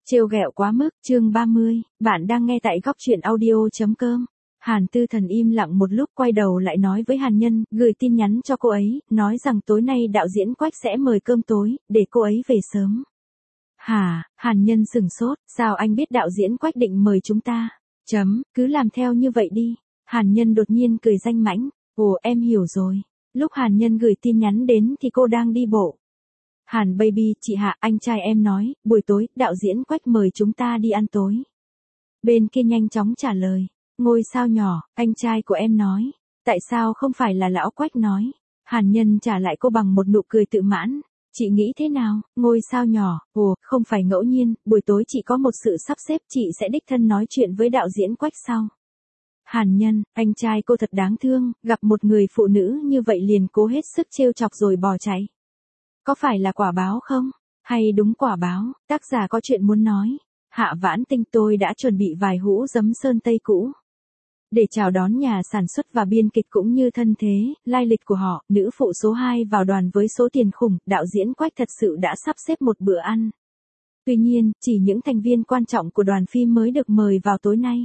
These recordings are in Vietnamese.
Trêu ghẹo quá mức, chương 30, bạn đang nghe tại góc truyện audio.com. Hàn Tư Thần im lặng một lúc quay đầu lại nói với Hàn Nhân, gửi tin nhắn cho cô ấy, nói rằng tối nay đạo diễn Quách sẽ mời cơm tối, để cô ấy về sớm. Hả, Hàn Nhân sửng sốt, sao anh biết đạo diễn Quách định mời chúng ta? Cứ làm theo như vậy đi. Hàn Nhân đột nhiên cười danh mãnh, ồ em hiểu rồi. Lúc Hàn Nhân gửi tin nhắn đến thì cô đang đi bộ. Hàn baby, chị Hạ, anh trai em nói, buổi tối, đạo diễn Quách mời chúng ta đi ăn tối. Bên kia nhanh chóng trả lời, ngôi sao nhỏ, anh trai của em nói, tại sao không phải là lão Quách nói. Hàn Nhân trả lại cô bằng một nụ cười tự mãn, chị nghĩ thế nào, ngôi sao nhỏ, ồ, không phải ngẫu nhiên, buổi tối chị có một sự sắp xếp, chị sẽ đích thân nói chuyện với đạo diễn Quách sau. Hàn Nhân, anh trai cô thật đáng thương, gặp một người phụ nữ như vậy liền cố hết sức trêu chọc rồi bỏ chạy. Có phải là quả báo không? Hay đúng quả báo, tác giả có chuyện muốn nói. Hạ Vãn Tinh, tôi đã chuẩn bị vài hũ giấm sơn tây cũ. Để chào đón nhà sản xuất và biên kịch cũng như thân thế, lai lịch của họ, nữ phụ số 2 vào đoàn với số tiền khủng, đạo diễn Quách thật sự đã sắp xếp một bữa ăn. Tuy nhiên, chỉ những thành viên quan trọng của đoàn phim mới được mời vào tối nay.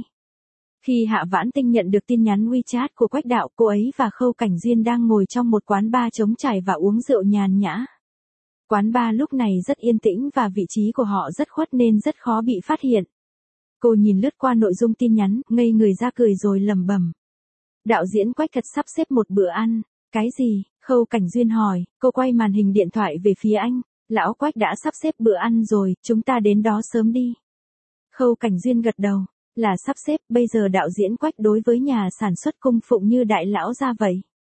Khi Hạ Vãn Tinh nhận được tin nhắn WeChat của Quách đạo, cô ấy và Khâu Cảnh Duyên đang ngồi trong một quán bar trống trải và uống rượu nhàn nhã. Quán bar lúc này rất yên tĩnh và vị trí của họ rất khuất nên rất khó bị phát hiện. Cô nhìn lướt qua nội dung tin nhắn, ngây người ra cười rồi lẩm bẩm. Đạo diễn Quách thật sắp xếp một bữa ăn. Cái gì? Khâu Cảnh Duyên hỏi, cô quay màn hình điện thoại về phía anh. Lão Quách đã sắp xếp bữa ăn rồi, chúng ta đến đó sớm đi. Khâu Cảnh Duyên gật đầu, là sắp xếp, bây giờ đạo diễn Quách đối với nhà sản xuất cung phụng như đại lão ra vậy.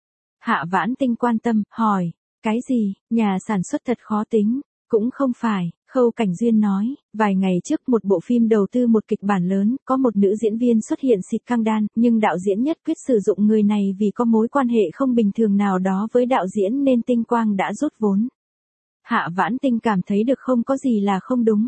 Hạ Vãn Tinh quan tâm, hỏi. Cái gì, nhà sản xuất thật khó tính, cũng không phải, Khâu Cảnh Duyên nói, vài ngày trước một bộ phim đầu tư một kịch bản lớn, có một nữ diễn viên xuất hiện xịt căng đan, nhưng đạo diễn nhất quyết sử dụng người này vì có mối quan hệ không bình thường nào đó với đạo diễn nên Tinh Quang đã rút vốn. Hạ Vãn Tinh cảm thấy được không có gì là không đúng.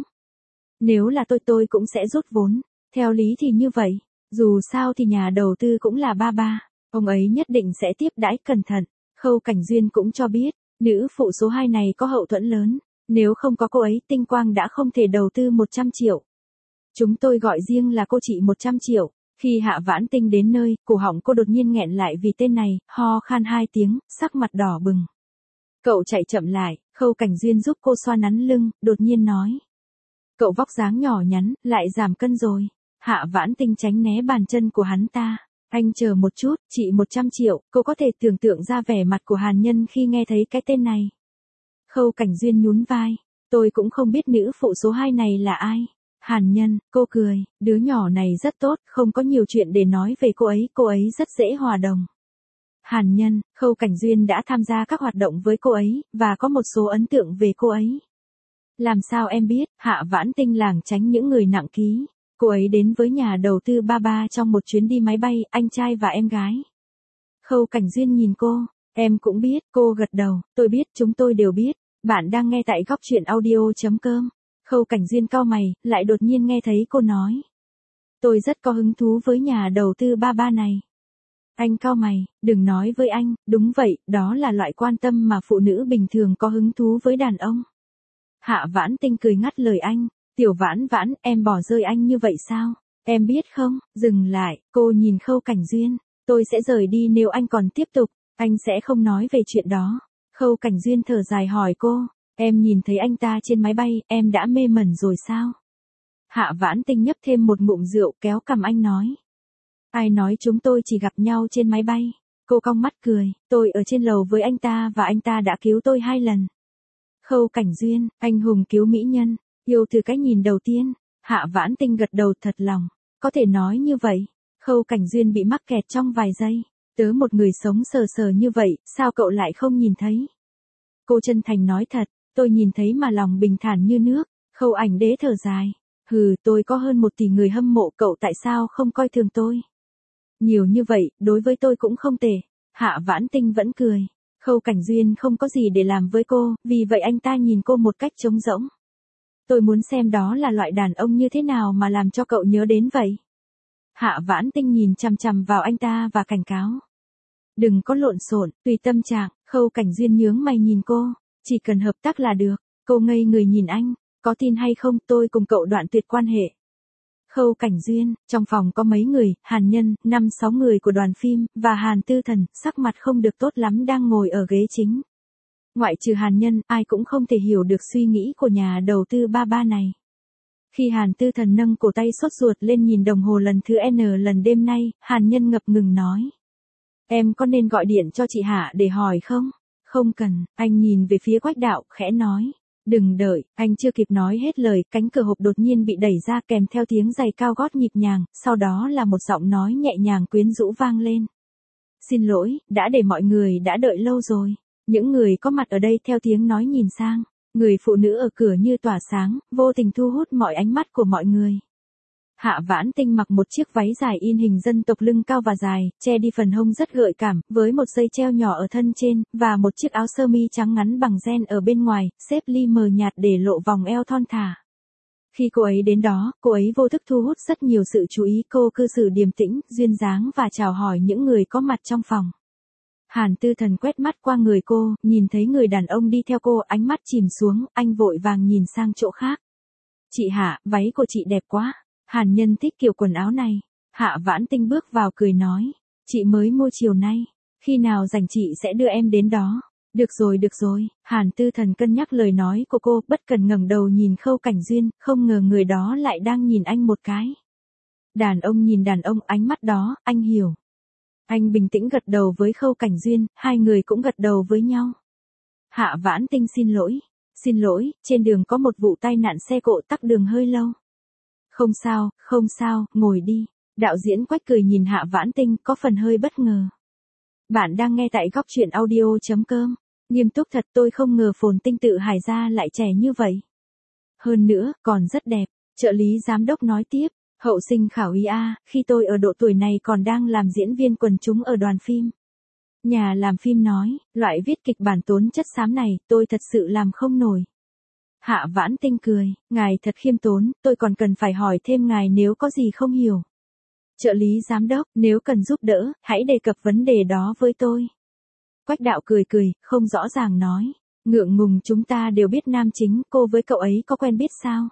Nếu là tôi cũng sẽ rút vốn, theo lý thì như vậy, dù sao thì nhà đầu tư cũng là ba, ông ấy nhất định sẽ tiếp đãi cẩn thận. Khâu Cảnh Duyên cũng cho biết, nữ phụ số 2 này có hậu thuẫn lớn, nếu không có cô ấy Tinh Quang đã không thể đầu tư 100 triệu. Chúng tôi gọi riêng là cô chị 100 triệu. Khi Hạ Vãn Tinh đến nơi, cổ họng cô đột nhiên nghẹn lại vì tên này, ho khan 2 tiếng, sắc mặt đỏ bừng. Cậu chạy chậm lại, Khâu Cảnh Duyên giúp cô xoa nắn lưng, đột nhiên nói. Cậu vóc dáng nhỏ nhắn, lại giảm cân rồi. Hạ Vãn Tinh tránh né bàn chân của hắn ta. Anh chờ một chút, chị 100 triệu, cô có thể tưởng tượng ra vẻ mặt của Hàn Nhân khi nghe thấy cái tên này. Khâu Cảnh Duyên nhún vai, tôi cũng không biết nữ phụ số 2 này là ai. Hàn Nhân, cô cười, đứa nhỏ này rất tốt, không có nhiều chuyện để nói về cô ấy rất dễ hòa đồng. Hàn Nhân, Khâu Cảnh Duyên đã tham gia các hoạt động với cô ấy, và có một số ấn tượng về cô ấy. Làm sao em biết, Hạ Vãn Tinh lảng tránh những người nặng ký. Cô ấy đến với nhà đầu tư ba trong một chuyến đi máy bay, anh trai và em gái. Khâu Cảnh Duyên nhìn cô, em cũng biết, cô gật đầu, tôi biết, chúng tôi đều biết. Bạn đang nghe tại góc truyện audio.com. Khâu Cảnh Duyên cau mày, lại đột nhiên nghe thấy cô nói. Tôi rất có hứng thú với nhà đầu tư ba này. Anh cau mày, đừng nói với anh, đúng vậy, đó là loại quan tâm mà phụ nữ bình thường có hứng thú với đàn ông. Hạ Vãn Tinh cười ngắt lời anh. Tiểu Vãn Vãn, em bỏ rơi anh như vậy sao? Em biết không, dừng lại, cô nhìn Khâu Cảnh Duyên. Tôi sẽ rời đi nếu anh còn tiếp tục, anh sẽ không nói về chuyện đó. Khâu Cảnh Duyên thở dài hỏi cô, em nhìn thấy anh ta trên máy bay, em đã mê mẩn rồi sao? Hạ Vãn Tinh nhấp thêm một ngụm rượu kéo cằm anh nói. Ai nói chúng tôi chỉ gặp nhau trên máy bay? Cô cong mắt cười, tôi ở trên lầu với anh ta và anh ta đã cứu tôi 2 lần. Khâu Cảnh Duyên, anh hùng cứu mỹ nhân. Yêu từ cái nhìn đầu tiên, Hạ Vãn Tinh gật đầu thật lòng, có thể nói như vậy. Khâu Cảnh Duyên bị mắc kẹt trong vài giây, tớ một người sống sờ sờ như vậy, sao cậu lại không nhìn thấy? Cô chân thành nói thật, tôi nhìn thấy mà lòng bình thản như nước. Khâu Ảnh Đế thở dài, tôi có hơn 1 tỷ người hâm mộ, cậu tại sao không coi thường tôi? Nhiều như vậy, đối với tôi cũng không tệ. Hạ Vãn Tinh vẫn cười. Khâu Cảnh Duyên không có gì để làm với cô, vì vậy anh ta nhìn cô một cách trống rỗng. Tôi muốn xem đó là loại đàn ông như thế nào mà làm cho cậu nhớ đến vậy. Hạ Vãn Tinh nhìn chằm chằm vào anh ta và cảnh cáo. Đừng có lộn xộn, tùy tâm trạng. Khâu Cảnh Duyên nhướng mày nhìn cô, chỉ cần hợp tác là được. Cô ngây người nhìn anh, có tin hay không tôi cùng cậu đoạn tuyệt quan hệ. Khâu Cảnh Duyên, trong phòng có mấy người, Hàn Nhân, 5-6 người của đoàn phim, và Hàn Tư Thần, sắc mặt không được tốt lắm đang ngồi ở ghế chính. Ngoại trừ Hàn Nhân, ai cũng không thể hiểu được suy nghĩ của nhà đầu tư ba này. Khi Hàn Tư Thần nâng cổ tay sốt ruột lên nhìn đồng hồ lần thứ N lần đêm nay, Hàn Nhân ngập ngừng nói. Em có nên gọi điện cho chị Hạ để hỏi không? Không cần, anh nhìn về phía Quách Đạo, khẽ nói. Đừng đợi, anh chưa kịp nói hết lời, cánh cửa hộp đột nhiên bị đẩy ra kèm theo tiếng giày cao gót nhịp nhàng, sau đó là một giọng nói nhẹ nhàng quyến rũ vang lên. Xin lỗi, đã để mọi người đã đợi lâu rồi. Những người có mặt ở đây theo tiếng nói nhìn sang. Người phụ nữ ở cửa như tỏa sáng, vô tình thu hút mọi ánh mắt của mọi người. Hạ Vãn Tinh mặc một chiếc váy dài in hình dân tộc lưng cao và dài, che đi phần hông rất gợi cảm, với một dây treo nhỏ ở thân trên, và một chiếc áo sơ mi trắng ngắn bằng ren ở bên ngoài, xếp ly mờ nhạt để lộ vòng eo thon thả. Khi cô ấy đến đó, cô ấy vô thức thu hút rất nhiều sự chú ý, cô cư xử điềm tĩnh, duyên dáng và chào hỏi những người có mặt trong phòng. Hàn Tư Thần quét mắt qua người cô, nhìn thấy người đàn ông đi theo cô, ánh mắt chìm xuống, anh vội vàng nhìn sang chỗ khác. Chị Hạ, váy của chị đẹp quá. Hàn Nhân thích kiểu quần áo này. Hạ Vãn Tinh bước vào cười nói. Chị mới mua chiều nay. Khi nào rảnh chị sẽ đưa em đến đó. Được rồi. Hàn Tư Thần cân nhắc lời nói của cô, bất cần ngẩng đầu nhìn Khâu Cảnh Duyên, không ngờ người đó lại đang nhìn anh một cái. Đàn ông nhìn đàn ông, ánh mắt đó, anh hiểu. Anh bình tĩnh gật đầu với Khâu Cảnh Duyên, hai người cũng gật đầu với nhau. Hạ Vãn Tinh xin lỗi, trên đường có một vụ tai nạn xe cộ tắc đường hơi lâu. Không sao, ngồi đi. Đạo diễn Quách cười nhìn Hạ Vãn Tinh, có phần hơi bất ngờ. Bạn đang nghe tại góc truyện audio.com. Nghiêm túc thật, tôi không ngờ Phồn Tinh Tự Hải gia lại trẻ như vậy. Hơn nữa, còn rất đẹp. Trợ lý giám đốc nói tiếp. Hậu sinh khảo ý khi tôi ở độ tuổi này còn đang làm diễn viên quần chúng ở đoàn phim. Nhà làm phim nói, loại viết kịch bản tốn chất xám này, tôi thật sự làm không nổi. Hạ Vãn Tinh cười, ngài thật khiêm tốn, tôi còn cần phải hỏi thêm ngài nếu có gì không hiểu. Trợ lý giám đốc, nếu cần giúp đỡ, hãy đề cập vấn đề đó với tôi. Quách Đạo cười, không rõ ràng nói. Ngượng ngùng, chúng ta đều biết nam chính, cô với cậu ấy có quen biết sao?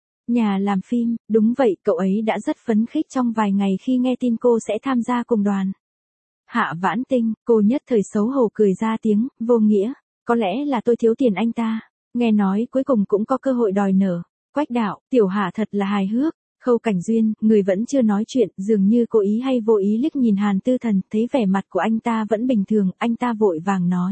Nhà làm phim, đúng vậy, cậu ấy đã rất phấn khích trong vài ngày khi nghe tin cô sẽ tham gia cùng đoàn. Hạ Vãn Tinh, cô nhất thời xấu hổ cười ra tiếng, vô nghĩa, có lẽ là tôi thiếu tiền anh ta. Nghe nói cuối cùng cũng có cơ hội đòi nợ. Quách Đạo, tiểu Hạ thật là hài hước. Khâu Cảnh Duyên, người vẫn chưa nói chuyện, dường như cố ý hay vô ý liếc nhìn Hàn Tư Thần, thấy vẻ mặt của anh ta vẫn bình thường, anh ta vội vàng nói.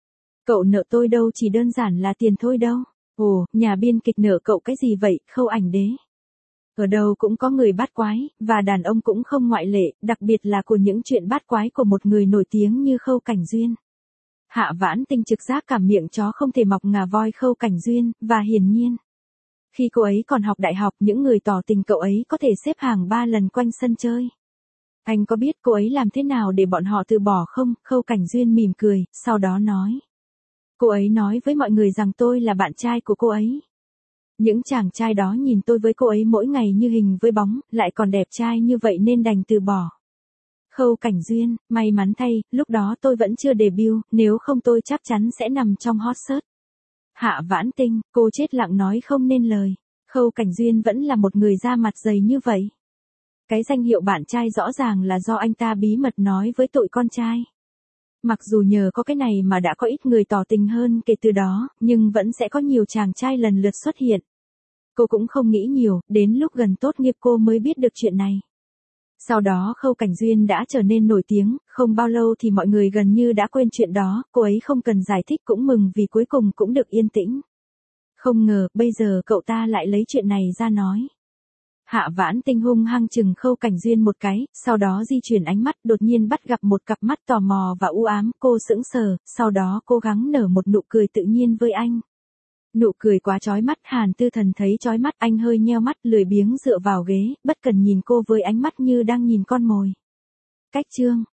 Cậu nợ tôi đâu chỉ đơn giản là tiền thôi đâu. Ồ, nhà biên kịch nợ cậu cái gì vậy, Khâu Ảnh Đế? Ở đâu cũng có người bát quái, và đàn ông cũng không ngoại lệ, đặc biệt là của những chuyện bát quái của một người nổi tiếng như Khâu Cảnh Duyên. Hạ Vãn Tinh trực giác cảm miệng chó không thể mọc ngà voi Khâu Cảnh Duyên, và hiển nhiên. Khi cô ấy còn học đại học, những người tỏ tình cậu ấy có thể xếp hàng 3 lần quanh sân chơi. Anh có biết cô ấy làm thế nào để bọn họ từ bỏ không? Khâu Cảnh Duyên mỉm cười, sau đó nói. Cô ấy nói với mọi người rằng tôi là bạn trai của cô ấy. Những chàng trai đó nhìn tôi với cô ấy mỗi ngày như hình với bóng, lại còn đẹp trai như vậy nên đành từ bỏ. Khâu Cảnh Duyên, may mắn thay, lúc đó tôi vẫn chưa debut, nếu không tôi chắc chắn sẽ nằm trong hot search. Hạ Vãn Tinh, cô chết lặng nói không nên lời. Khâu Cảnh Duyên vẫn là một người da mặt dày như vậy. Cái danh hiệu bạn trai rõ ràng là do anh ta bí mật nói với tụi con trai. Mặc dù nhờ có cái này mà đã có ít người tỏ tình hơn kể từ đó, nhưng vẫn sẽ có nhiều chàng trai lần lượt xuất hiện. Cô cũng không nghĩ nhiều, đến lúc gần tốt nghiệp cô mới biết được chuyện này. Sau đó Khâu Cảnh Duyên đã trở nên nổi tiếng, không bao lâu thì mọi người gần như đã quên chuyện đó, cô ấy không cần giải thích cũng mừng vì cuối cùng cũng được yên tĩnh. Không ngờ, bây giờ cậu ta lại lấy chuyện này ra nói. Hạ Vãn Tinh hung hăng chừng Khâu Cảnh Duyên một cái, sau đó di chuyển ánh mắt, đột nhiên bắt gặp một cặp mắt tò mò và u ám, cô sững sờ, sau đó cố gắng nở một nụ cười tự nhiên với anh. Nụ cười quá chói mắt, Hàn Tư Thần thấy chói mắt, anh hơi nheo mắt, lười biếng dựa vào ghế, bất cần nhìn cô với ánh mắt như đang nhìn con mồi. Cách chương